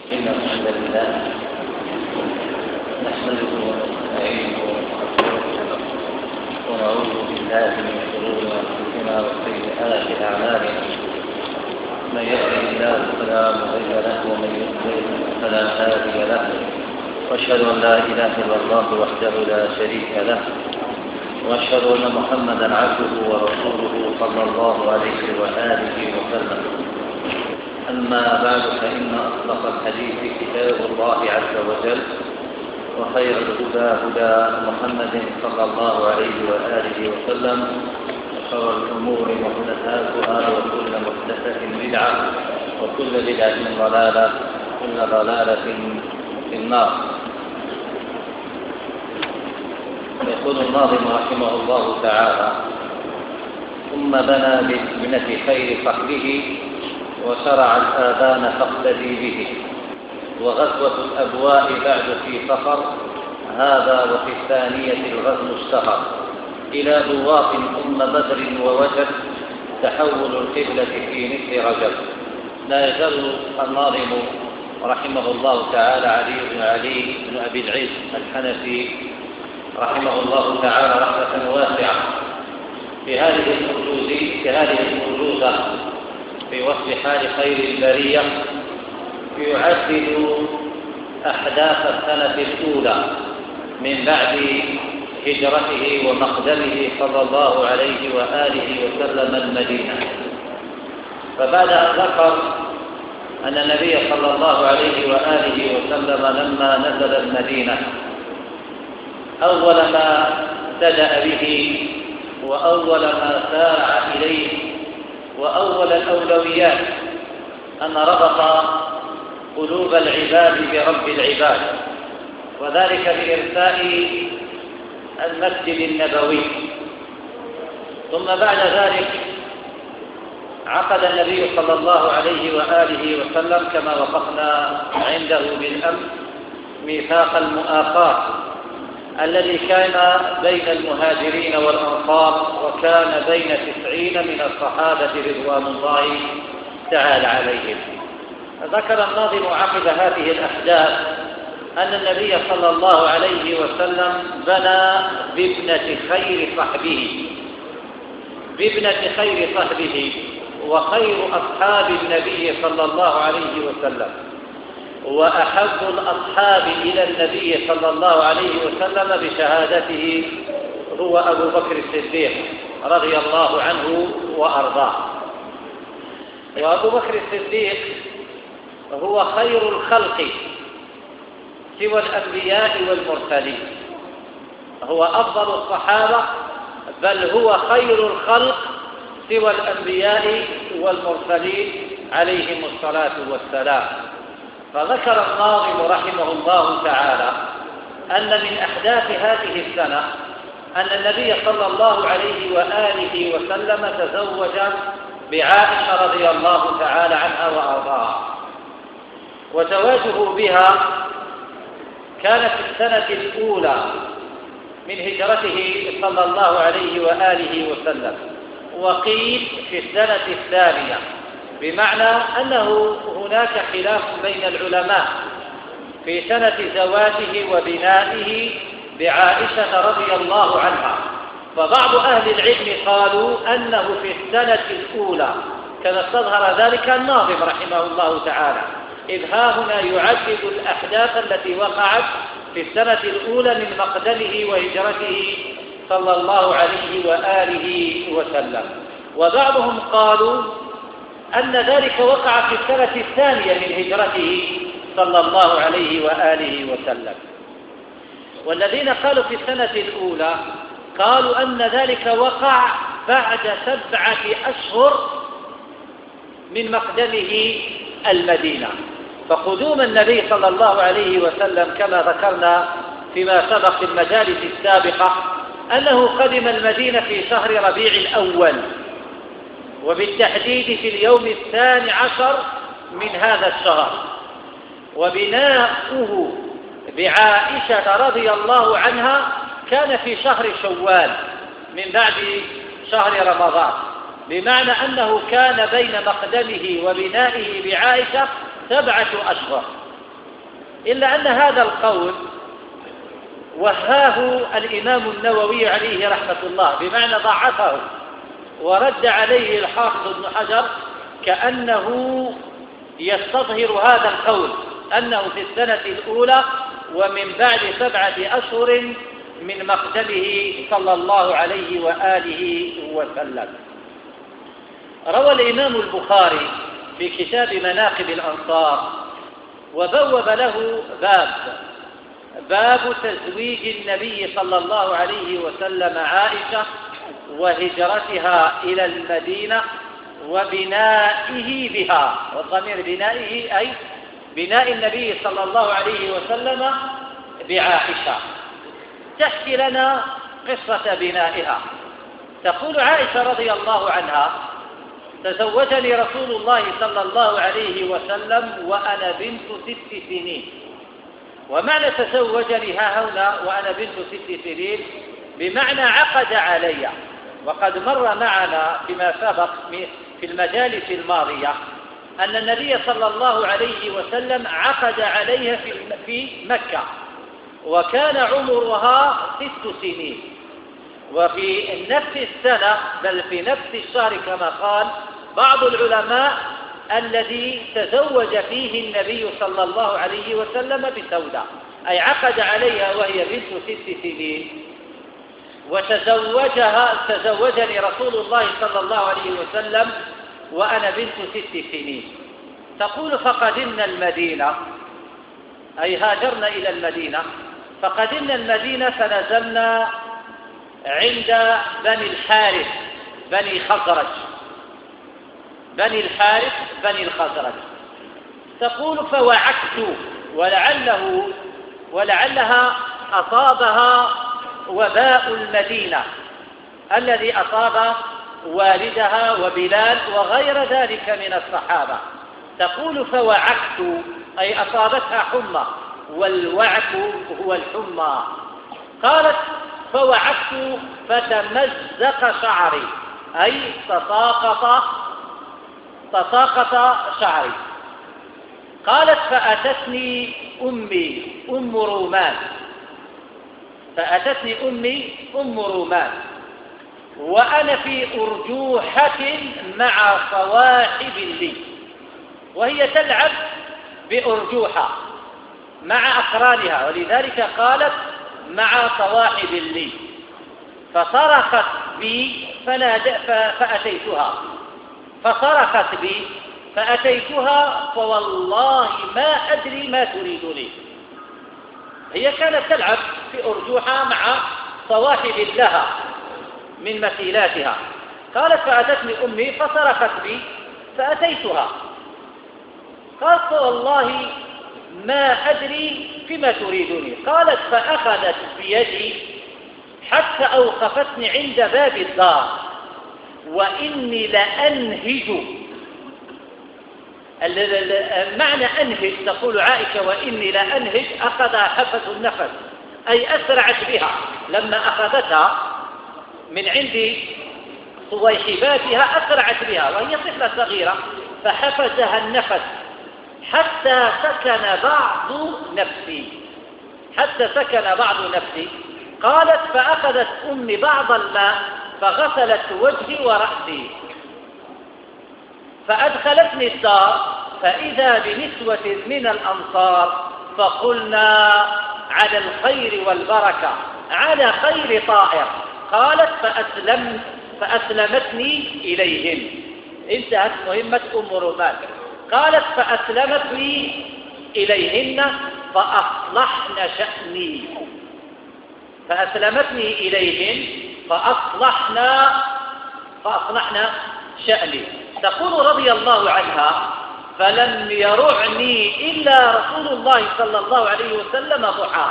إن الحمد لله نحمده ونستعينه ونستغفره ونعوذ بالله من شرور أنفسنا وسيئات أعمالنا. من يهده الله فلا مضل له ومن يضلل فلا هادي له، وأشهد أن لا إله إلا الله وحده لا شريك له، وأشهد أن محمدا عبده ورسوله صلى الله عليه وآله وسلم. أما بعد، فإن أصدق الحديث كتاب الله عز وجل، وخير الهدى هدى محمد صلى الله عليه وآله وسلم، وشر الأمور محدثاتها، وكل محدثة بدعة، وكل بدعة ضلالة، وكل ضلالة في النار. يقول الناظم رحمه الله تعالى: ثم بنى بابنة خير صحبه، وشرع الآذان فاقتدي به، وغزوة الأبواء بعد في سفر، هذا وفي الثانية الغزو اشتهر، إلى بواط ثم بدر ووجد، تحول القبلة في مثل رجب. لا يزال الناظم رحمه الله تعالى علي بن أبي العز الحنفي رحمه الله تعالى رحمة واسعة في هذه الموجودة في وصف حال خير البرية، يعدد أحداث السنة الأولى من بعد هجرته ومقدمه صلى الله عليه وآله وسلم المدينة. فبعد أن ذكر أن النبي صلى الله عليه وآله وسلم لما نزل المدينة أول ما ابتدأ به وأول ما سارع إليه وأول الأولويات أن ربط قلوب العباد برب العباد، وذلك بإرساء المسجد النبوي. ثم بعد ذلك عقد النبي صلى الله عليه وآله وسلم كما وقفنا عنده بالأمس ميثاق المؤاخاة الذي كان بين المهاجرين والأنصار، وكان بين 90 من الصحابة رضوان الله تعالى عليهم. ذكر الناظم عقب هذه الأحداث أن النبي صلى الله عليه وسلم بنى بابنة خير صحبه، وخير أصحاب النبي صلى الله عليه وسلم، وأحب الأصحاب إلى النبي صلى الله عليه وسلم بشهادته هو أبو بكر الصديق رضي الله عنه وأرضاه. وأبو بكر الصديق هو خير الخلق سوى الأنبياء والمرسلين، هو أفضل الصحابة، بل هو خير الخلق سوى الأنبياء والمرسلين عليهم الصلاة والسلام. فذكر الناظم رحمه الله تعالى أن من أحداث هذه السنة أن النبي صلى الله عليه وآله وسلم تزوج بعائشة رضي الله تعالى عنها وأرضاها، وزواجه بها كان في السنة الأولى من هجرته صلى الله عليه وآله وسلم، وقيل في السنة الثانية، بمعنى أنه هناك خلاف بين العلماء في سنة زواجه وبنائه بعائشة رضي الله عنها. فبعض أهل العلم قالوا أنه في السنة الأولى، كما استظهر ذلك الناظم رحمه الله تعالى، إذ ها هنا يعدد الأحداث التي وقعت في السنة الأولى من مقدمه وهجرته صلى الله عليه وآله وسلم. وبعضهم قالوا أن ذلك وقع في السنة الثانية من هجرته صلى الله عليه وآله وسلم. والذين قالوا في السنة الأولى قالوا أن ذلك وقع بعد 7 أشهر من مقدمه المدينة. فقدوم النبي صلى الله عليه وسلم كما ذكرنا فيما سبق في المجالس السابقة أنه قدم المدينة في شهر ربيع الأول، وبالتحديد في اليوم 12 من هذا الشهر. وبناؤه بعائشة رضي الله عنها كان في شهر شوال من بعد شهر رمضان، بمعنى أنه كان بين مقدمه وبنائه بعائشة 7 أشهر. إلا أن هذا القول وهاه الإمام النووي عليه رحمة الله، بمعنى ضعفه، ورد عليه الحافظ ابن حجر كأنه يستظهر هذا القول أنه في السنة الأولى ومن بعد 7 أشهر من مقدمه صلى الله عليه وآله وسلم. روى الإمام البخاري في كتاب مناقب الأنصار وبوب له باب تزويج النبي صلى الله عليه وسلم عائشة وهجرتها إلى المدينة وبنائه بها، والضمير بنائه أي بناء النبي صلى الله عليه وسلم بعائشة. تحكي لنا قصة بنائها. تقول عائشة رضي الله عنها: تزوجني رسول الله صلى الله عليه وسلم وأنا بنت 6 سنين. ومعنى تزوجني ها هنا وأنا بنت 6 سنين بمعنى عقد علي، وقد مر معنا فيما سبق في المجالس الماضية أن النبي صلى الله عليه وسلم عقد عليها في مكة، وكان عمرها 6 سنين، وفي نفس السنة بل في نفس الشهر كما قال بعض العلماء الذي تزوج فيه النبي صلى الله عليه وسلم بسوداء، أي عقد عليها وهي بنت 6 سنين، تزوجني رسول الله صلى الله عليه وسلم وأنا بنت 6 سنين. تقول: فقدمنا المدينة، أي هاجرنا إلى المدينة، فقدمنا المدينة فنزلنا عند بني الحارث بني الخزرج. تقول: فوعكت، ولعلها أصابها وباء المدينة الذي أصاب والدها وبلال وغير ذلك من الصحابة. تقول: فوعكت أي أصابتها حمى، والوعك هو الحمى. قالت: فوعكت فتمزق شعري، أي تساقط شعري. قالت: فأتتني أمي أم رومان وأنا في أرجوحة مع صواحب لي، وهي تلعب بأرجوحة مع أقرانها، ولذلك قالت مع صواحب لي. فصرخت بي فأتيتها فوالله ما أدري ما تريدني. هي كانت تلعب في أرجوحة مع صواحب لها من مثيلاتها. قالت: فأتتني أمي فصرخت بي فأتيتها. قالت: فوالله ما أدري فيما تريدني. قالت: فأخذت بيدي حتى أوقفتني عند باب الدار وإني لأنهج. معنى أنهج، تقول عائشة: وإني لأنهج، أخذ حفة النفس، أي أسرعت بها لما أخذتها من عند صويحباتها، أسرعت بها وهي طفلة صغيرة، فحفزها النفس حتى سكن بعض نفسي. قالت: فأخذت أمي بعض الماء فغسلت وجهي ورأسي، فأدخلتني الدار فإذا بنسوة من الأنصار فقلنا: على الخير والبركة، على خير طائر. قالت: فأسلمتني إليهم. انتهت مهمة أم رومان. قالت: فأسلمتني إليهن فأصلحن شأني. تقول رضي الله عنها: فلم يرعني إلا رسول الله صلى الله عليه وسلم ضحى،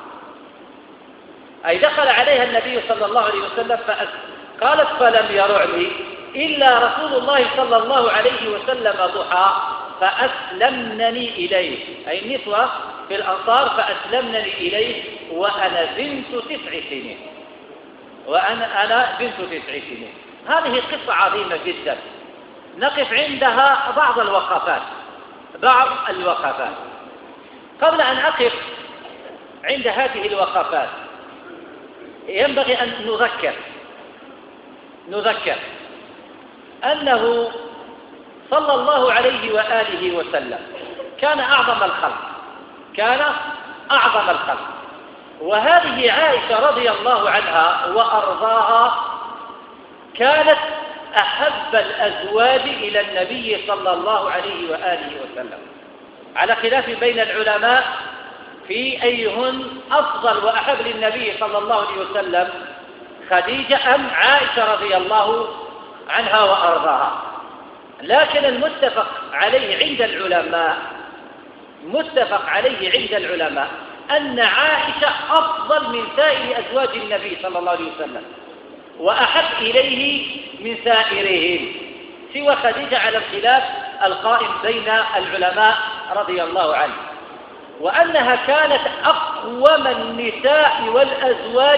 أي دخل عليها النبي صلى الله عليه وسلم قالت: فلم يرعني إلا رسول الله صلى الله عليه وسلم ضحى فأسلمنني إليه، أي النسوة في الأنصار فأسلمنني إليه وأنا بنت 9 سنين. هذه قصة عظيمة جدا نقف عندها بعض الوقفات. قبل أن أقف عند هذه الوقفات ينبغي أن نذكر أنه صلى الله عليه وآله وسلم كان أعظم الخلق، وهذه عائشة رضي الله عنها وأرضاها كانت أحب الأزواج إلى النبي صلى الله عليه وآله وسلم، على خلاف بين العلماء في أيهن أفضل وأحب للنبي صلى الله عليه وسلم، خديجة أم عائشة رضي الله عنها وأرضاها. لكن المتفق عليه عند العلماء أن عائشة أفضل من سائر أزواج النبي صلى الله عليه وسلم وأحب إليه من سائرهم سوى خديجة، على الخلاف القائم بين العلماء رضي الله عنه، وأنها كانت أقوم النساء والأزواج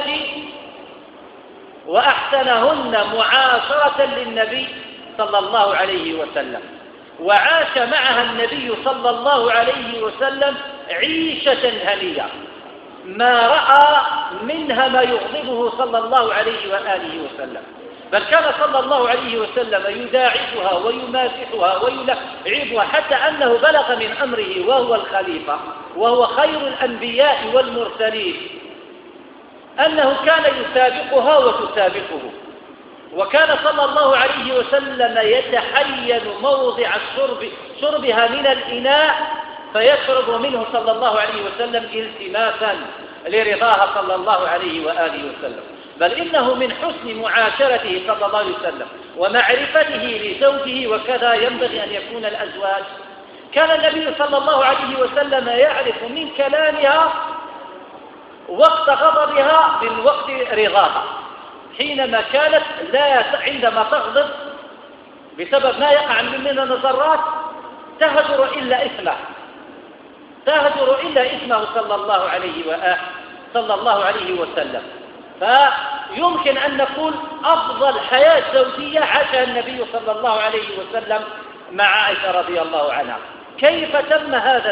وأحسنهن معاشرة للنبي صلى الله عليه وسلم، وعاش معها النبي صلى الله عليه وسلم عيشة هنية ما رأى منها ما يغضبه صلى الله عليه وآله وسلم، بل كان صلى الله عليه وسلم يداعبها ويمازحها ويلعبها، حتى أنه بلغ من أمره وهو الخليفة وهو خير الأنبياء والمرسلين أنه كان يسابقها وتسابقه، وكان صلى الله عليه وسلم يتحين موضع شربها من الإناء فيشرب منه صلى الله عليه وسلم التماسا لرضاها صلى الله عليه وآله وسلم. بل إنه من حسن معاشرته صلى الله عليه وسلم ومعرفته لزوجه، وكذا ينبغي أن يكون الأزواج، كان النبي صلى الله عليه وسلم يعرف من كلامها وقت غضبها من وقت رضاها، حينما كانت عندما تغضب بسبب ما يقع من النظرات تهجر إلا اسمه صلى الله عليه وسلم. فيمكن أن نقول أفضل حياة زوجية عاشها النبي صلى الله عليه وسلم مع عائشة رضي الله عنها. كيف تم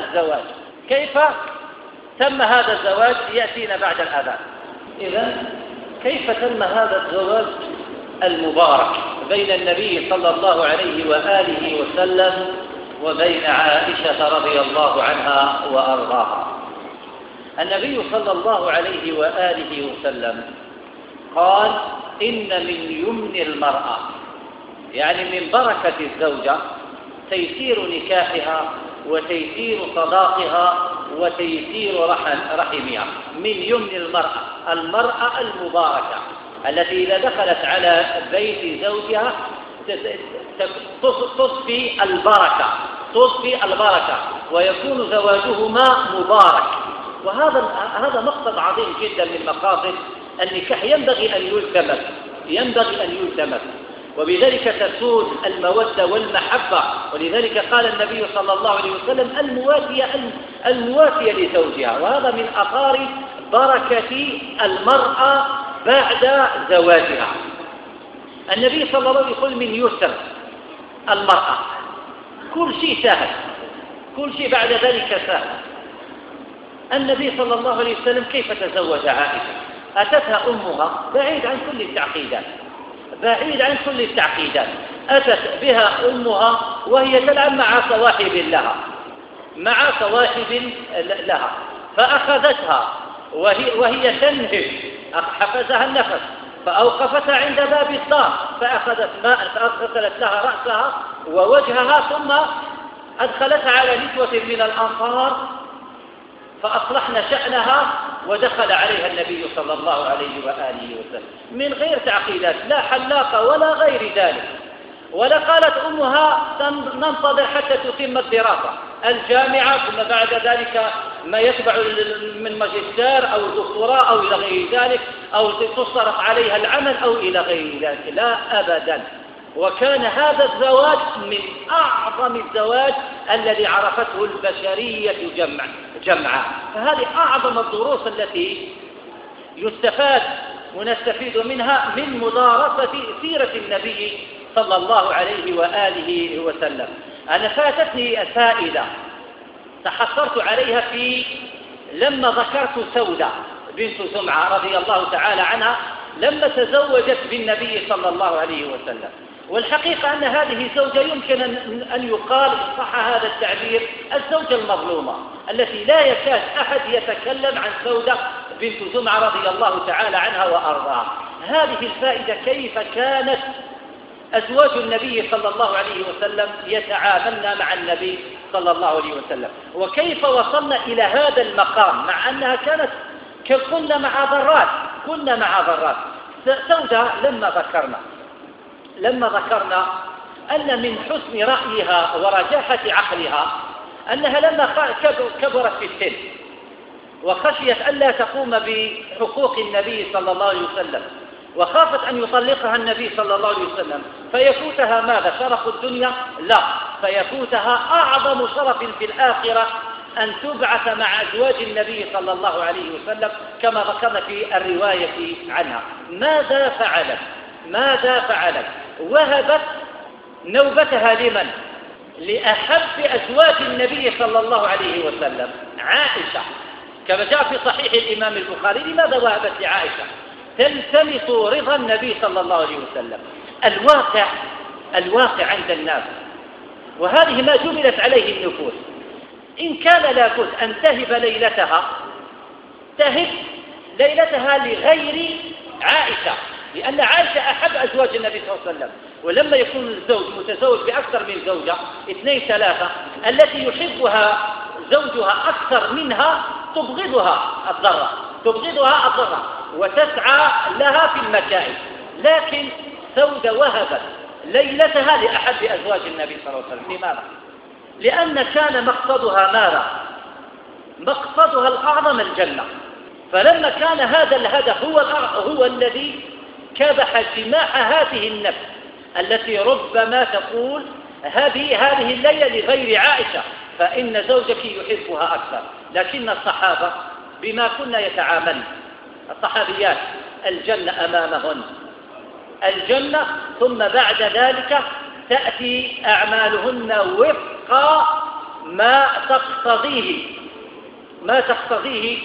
هذا الزواج يأتينا بعد الأذان. إذن كيف تم هذا الزواج المبارك بين النبي صلى الله عليه وآله وسلم وبين عائشة رضي الله عنها وأرضاها؟ النبي صلى الله عليه وآله وسلم قال: إن من يمن المرأة، يعني من بركة الزوجة، تيسير نكاحها وتيسير صداقها وتيسير رحمها. من يمن المرأة المباركة التي إذا دخلت على بيت زوجها تصفي البركة ويكون زواجهما مبارك. وهذا مقصد عظيم جدا من مقاصد النكاح ينبغي أن يلتمس، وبذلك تسود المودة والمحبة. ولذلك قال النبي صلى الله عليه وسلم: الموافية لزوجها. وهذا من آثار بركة المرأة بعد زواجها. النبي صلى الله عليه وسلم يقول: من يسر المرأة، كل شيء سهل، كل شيء بعد ذلك سهل. النبي صلى الله عليه وسلم كيف تزوج عائشة؟ أتتها أمها بعيد عن كل التعقيدات، أتت بها أمها وهي تلعب مع صواحب لها، فأخذتها وهي تنهش، حفزها النفس، فأوقفتها عند باب الدار، فأخذت ماء فأغسلت لها رأسها ووجهها، ثم أدخلتها على نسوة من الأنصار فأصلحن شأنها، ودخل عليها النبي صلى الله عليه وآله وسلم من غير تعقيدات، لا حلاقة ولا غير ذلك. ولا قالت أمها ننتظر حتى تتم الدراسة الجامعة ثم بعد ذلك ما يتبع من ماجستير أو دكتوراه أو إلى غير ذلك، أو تصرف عليها العمل أو إلى غير ذلك، لا أبدا. وكان هذا الزواج من أعظم الزواج الذي عرفته البشرية جمعا. فهذه أعظم الدروس التي يستفاد ونستفيد منها من مدارسة سيرة النبي صلى الله عليه وآله وسلم. أنا فاتتني فائدة تحسرت عليها لما ذكرت سودة بنت زمعة رضي الله تعالى عنها لما تزوجت بالنبي صلى الله عليه وسلم. والحقيقة أن هذه الزوجة يمكن أن يقال إن صح هذا التعبير الزوجة المظلومة التي لا يكاد أحد يتكلم عن سودة بنت زمعة رضي الله تعالى عنها وأرضاها. هذه الفائدة كيف كانت أزواج النبي صلى الله عليه وسلم يتعاملن مع النبي صلى الله عليه وسلم، وكيف وصلنا إلى هذا المقام مع أنها كنا مع ضرات. سودة لما ذكرنا أن من حسن رأيها ورجاحة عقلها أنها لما كبرت في السن وخشيت ألا تقوم بحقوق النبي صلى الله عليه وسلم وخافت أن يطلقها النبي صلى الله عليه وسلم فيفوتها ماذا؟ شرف الدنيا؟ لا، فيفوتها أعظم شرف في الآخرة أن تبعث مع أزواج النبي صلى الله عليه وسلم كما ذكرنا في الرواية عنها. ماذا فعلت؟ وهبت نوبتها لمن؟ لأحب أزواج النبي صلى الله عليه وسلم، عائشة، كما جاء في صحيح الإمام البخاري. لماذا وهبت لعائشة؟ تلتمس رضا النبي صلى الله عليه وسلم. الواقع عند الناس، وهذه ما جبلت عليه النفوس، إن كان لابد أن تهب ليلتها لغير عائشة، لأن عائشة أحب أزواج النبي صلى الله عليه وسلم. ولما يكون الزوج متزوج بأكثر من زوجة 2 3 التي يحبها زوجها أكثر منها تبغضها الضرة وتسعى لها في المكائد. لكن سودة وهبت ليلتها لأحب أزواج النبي صلى الله عليه وسلم. لماذا؟ لأن كان مقصدها الأعظم الجنة. فلما كان هذا الهدف هو الذي كبح جماح هذه النفس التي ربما تقول هذه الليلة لغير عائشة فإن زوجك يحبها أكثر. لكن الصحابة بما كنا يتعاملن، الصحابيات الجنة أمامهن، الجنة، ثم بعد ذلك تأتي أعمالهن وفق ما تقتضيه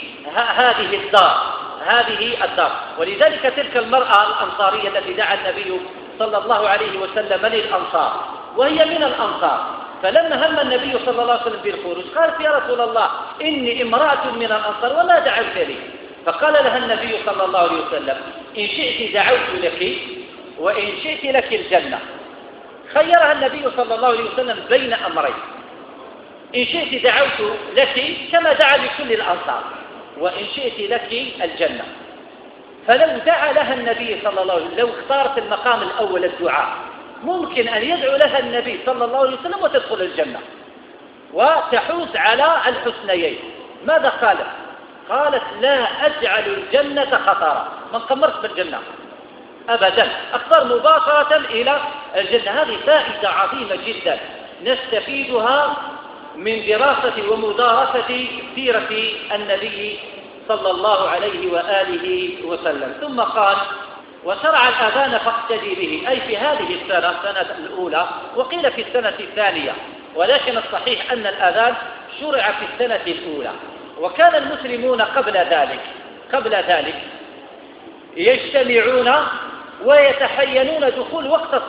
هذه الدار. ولذلك تلك المرأة الأنصارية التي دعا النبي صلى الله عليه وسلم للأنصار وهي من الأنصار، فلما هم النبي صلى الله عليه وسلم بالخروج قالت يا رسول الله إني امرأة من الأنصار وما دعوت لي، فقال لها النبي صلى الله عليه وسلم إن شئت دعوت لك وإن شئت لك الجنة. خيرها النبي صلى الله عليه وسلم بين أمرين، إن شئت دعوت لك كما دعا لكل الأنصار، وإن شئت لك الجنة. فلو دعا لها النبي صلى الله عليه وسلم، لو اختارت المقام الأول الدعاء، ممكن أن يدعو لها النبي صلى الله عليه وسلم وتدخل الجنة وتحوز على الحسنيين. ماذا قالت؟ قالت لا أجعل الجنة خطرا، ما انقمرت بالجنة أبدا، أختار مباشرة إلى الجنة. هذه فائدة عظيمة جدا نستفيدها من دراسة ومدارسة سيرة النبي صلى الله عليه وآله وسلم. ثم قال وشرع الأذان فاقتدي به، أي في هذه السنة الأولى، وقيل في السنة الثانية، ولكن الصحيح أن الأذان شرع في السنة الأولى. وكان المسلمون قبل ذلك يجتمعون ويتحينون دخول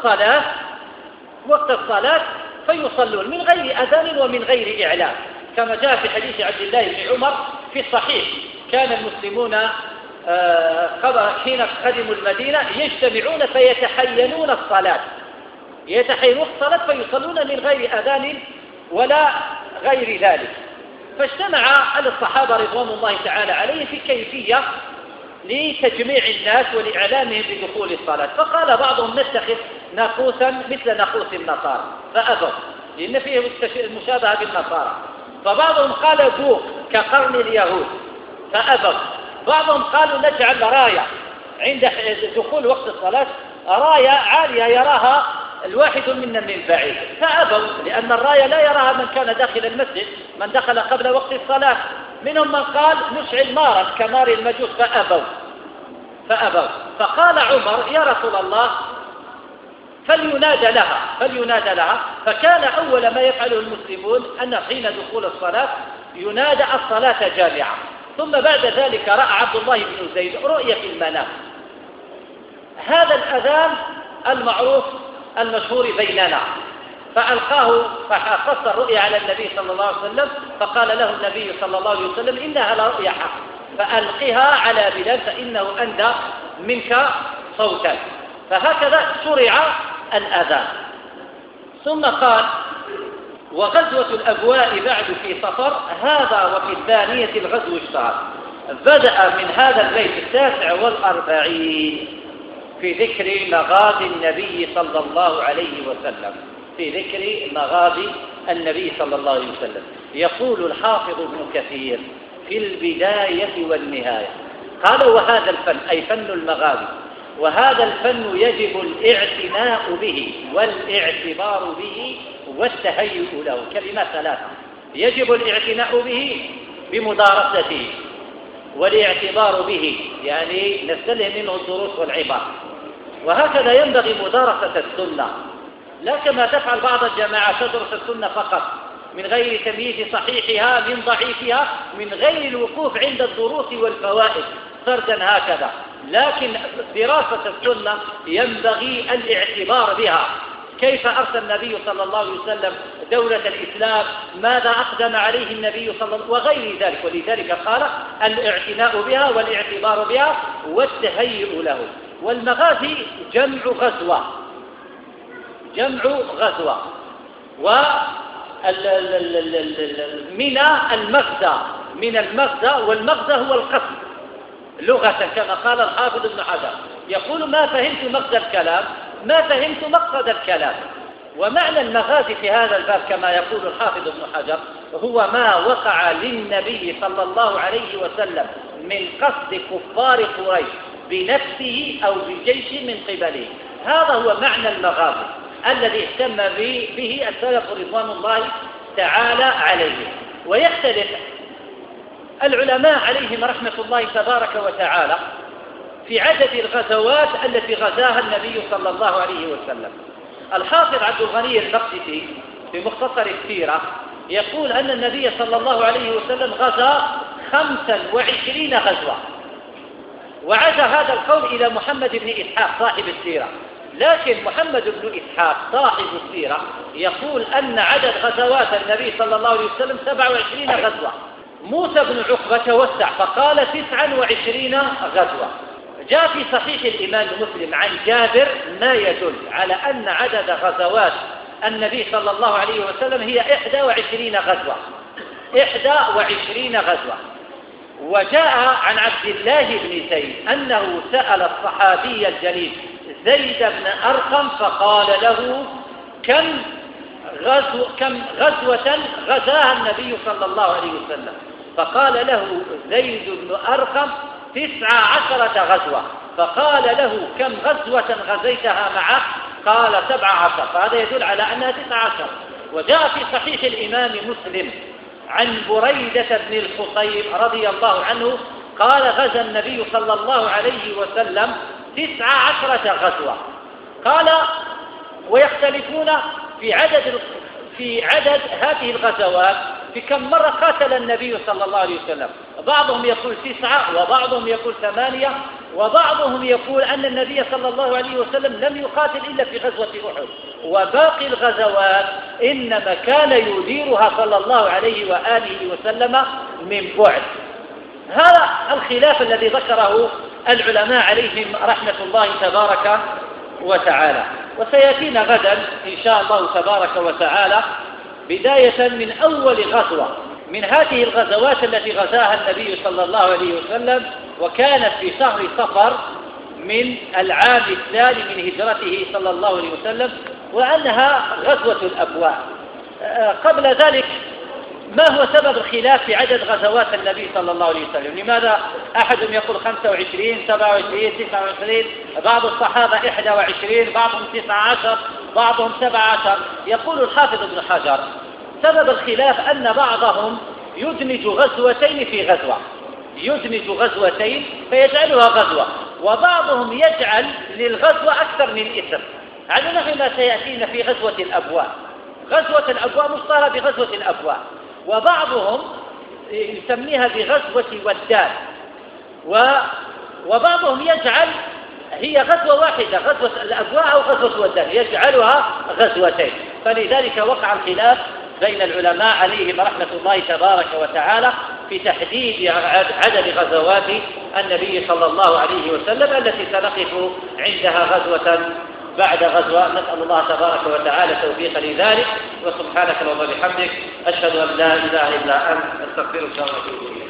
وقت الصلاة فيصلون من غير أذان ومن غير إعلان، كما جاء في حديث عبد الله بن عمر في الصحيح. كان المسلمون حين قدموا المدينة يجتمعون فيتحينون الصلاة فيصلون من غير أذان ولا غير ذلك. فاجتمع الصحابة رضوان الله تعالى عليهم في كيفية لتجميع الناس ولإعلامهم بدخول الصلاة. فقال بعضهم نتخذ ناقوسا مثل ناقوس النصارى فأبوا، لأن فيه المشابهة بالنصارى. فبعضهم قال بوق كقرن اليهود فأبوا. بعضهم قالوا نجعل راية عند دخول وقت الصلاة، راية عالية يراها الواحد منا من بعيد فأبوا، لأن الراية لا يراها من كان داخل المسجد، من دخل قبل وقت الصلاة. منهم من قال نشعل نارا كنار المجوس فأبوا. فقال عمر يا رسول الله فلينادى لها. فكان أول ما يفعله المسلمون أن حين دخول الصلاة ينادى الصلاة جامعة. ثم بعد ذلك رأى عبد الله بن زيد رؤيا في المنام هذا الأذان المعروف المشهور بيننا، فقص الرؤيا على النبي صلى الله عليه وسلم، فقال له النبي صلى الله عليه وسلم: إنها لرؤيا حق، فألقها على بلال فإنه أندى منك صوتا. فهكذا شرع الأذان. ثم قال: وغزوة الأبواء بعد في صفر، هذا وفي الثانية الغزو اشتهر. بدأ من هذا البيت 49 في ذكر مغازي النبي صلى الله عليه وسلم، في ذكر مغازي النبي صلى الله عليه وسلم. يقول الحافظ ابن كثير في البداية والنهاية، قال: وهذا الفن أي فن المغازي، وهذا الفن يجب الاعتناء به والاعتبار به والتهيؤ له. كلمات ثلاثة: يجب الاعتناء به بمدارسته، والاعتبار به يعني نستلهم منه الدروس والعبر، وهكذا ينبغي مدارسة السنة، لا كما تفعل بعض الجماعات تدرس السنة فقط من غير تمييز صحيحها من ضعيفها، من غير الوقوف عند الدروس والفوائد سردا هكذا. لكن دراسة السنة ينبغي الاعتبار بها، كيف أرسل النبي صلى الله عليه وسلم دولة الإسلام، ماذا أقدم عليه النبي صلى الله عليه وسلم وغير ذلك. ولذلك قال: الاعتناء بها والاعتبار بها والتهيؤ له. والمغازي جمع غزوة، ومن المغزى، والمغزى هو القصد لغة، كما قال الحافظ ابن حجر، يقول: ما فهمت مغزى الكلام، ما فهمت مقصد الكلام. ومعنى المغازي في هذا الباب كما يقول الحافظ ابن حجر هو ما وقع للنبي صلى الله عليه وسلم من قصد كفار قريش بنفسه أو بجيش من قبله. هذا هو معنى المغازي الذي اهتم به السلف رضوان الله تعالى عليهم. ويختلف العلماء عليهم رحمة الله تبارك وتعالى في عدد الغزوات التي غزاها النبي صلى الله عليه وسلم. الحافظ عبد الغني المقدسي في مختصر السيرة يقول أن النبي صلى الله عليه وسلم غزا 25 غزوة، وعزى هذا القول إلى محمد بن إسحاق صاحب السيرة. لكن محمد بن إسحاق صاحب السيرة يقول أن عدد غزوات النبي صلى الله عليه وسلم 27 غزوة. موسى بن عقبة توسع فقال 29 غزوة. جاء في صحيح الإمام مسلم عن جابر ما يدل على أن عدد غزوات النبي صلى الله عليه وسلم هي 21 غزوة، 21 غزوة. وجاء عن عبد الله بن زيد أنه سأل الصحابي الجليل زيد بن أرقم فقال له: كم غزوة غزاها النبي صلى الله عليه وسلم؟ فقال له زيد بن أرقم 19 غزوة. فقال له: كم غزوة غزيتها معه؟ قال 17. فهذا يدل على أنها 19. وجاء في صحيح الإمام مسلم عن بريدة بن الحصيب رضي الله عنه قال: غزا النبي صلى الله عليه وسلم 19 غزوة. قال: ويختلفون في عدد هذه الغزوات، في كم مرة قاتل النبي صلى الله عليه وسلم. بعضهم يقول 9، وبعضهم يقول 8، وبعضهم يقول أن النبي صلى الله عليه وسلم لم يقاتل إلا في غزوة أحد، وباقي الغزوات إنما كان يديرها صلى الله عليه وآله وسلم من بعد. هذا الخلاف الذي ذكره العلماء عليهم رحمة الله تبارك وتعالى. وسيأتينا غدا إن شاء الله تبارك وتعالى بداية من أول غزوة من هذه الغزوات التي غزاها النبي صلى الله عليه وسلم، وكانت في شهر صفر من العام الثاني من هجرته صلى الله عليه وسلم، وأنها غزوة الأبواء. قبل ذلك ما هو سبب الخلاف في عدد غزوات النبي صلى الله عليه وسلم؟ لماذا أحدهم يقول 25 27 29، بعض الصحابة 21، بعضهم 19، بعضهم 17؟ يقول الحافظ ابن حجر سبب الخلاف أن بعضهم يدمج غزوتين في غزوة، يدمج غزوتين فيجعلها غزوة، وبعضهم يجعل للغزوة أكثر من اسم. على نحو ما سيأتينا في غزوة الأبواء. غزوة الأبواء مشتهرة بغزوة الأبواء، وبعضهم يسميها بغزوة ودان، وبعضهم يجعل هي غزوة واحدة، غزوة الأبواء أو غزوة ودان، يجعلها غزوتين. فلذلك وقع الخلاف بين العلماء عليهم رحمة الله تبارك وتعالى في تحديد عدد غزوات النبي صلى الله عليه وسلم التي سنقف عندها غزوة بعد غزوة. نسأل الله تبارك وتعالى التوفيق لذلك، وسبحانك اللهم وبحمدك أشهد أن لا إله إلا أنت أستغفرك وأتوب إليك.